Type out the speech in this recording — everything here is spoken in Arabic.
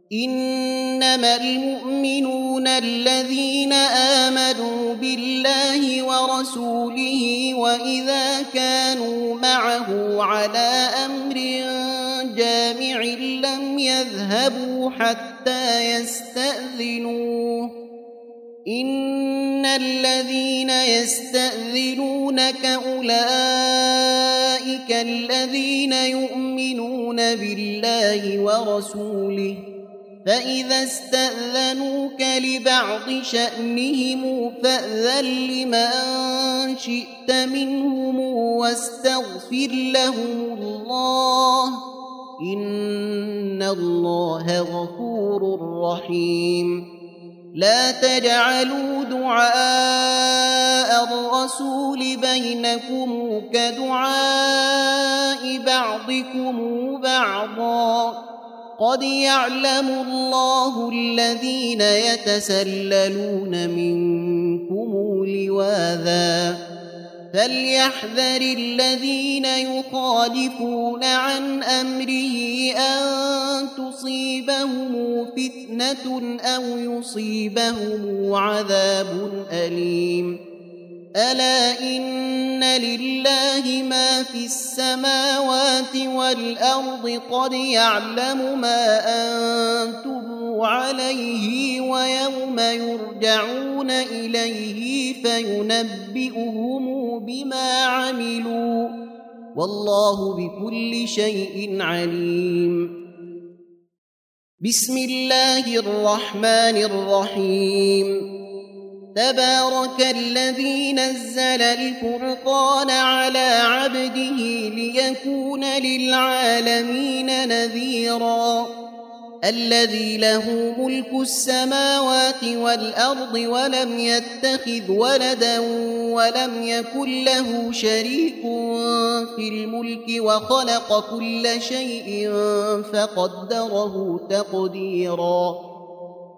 إنما المؤمنون الذين آمنوا بالله ورسوله وإذا كانوا معه على أمر جامع لم يذهبوا حتى يستأذنوه إن الذين يستأذنونك أولئك الذين يؤمنون بالله ورسوله فإذا استأذنوك لبعض شأنهم فأذن لمن شئت منهم واستغفر لهم الله إن الله غفور رحيم لا تجعلوا دعاء الرسول بينكم كدعاء بعضكم بعضا قد يعلم الله الذين يتسللون منكم لواذا فليحذر الذين يخالفون عن أمره أن تصيبهم فتنة أو يصيبهم عذاب أليم ألا إن لله ما في السماوات والأرض قد يعلم ما أنتم عليه ويوم يرجعون إليه فينبئهم بما عملوا والله بكل شيء عليم بسم الله الرحمن الرحيم تبارك الذي نزل الفرقان على عبده ليكون للعالمين نذيرا الذي له ملك السماوات والأرض ولم يتخذ ولدا ولم يكن له شريك في الملك وخلق كل شيء فقدره تقديرا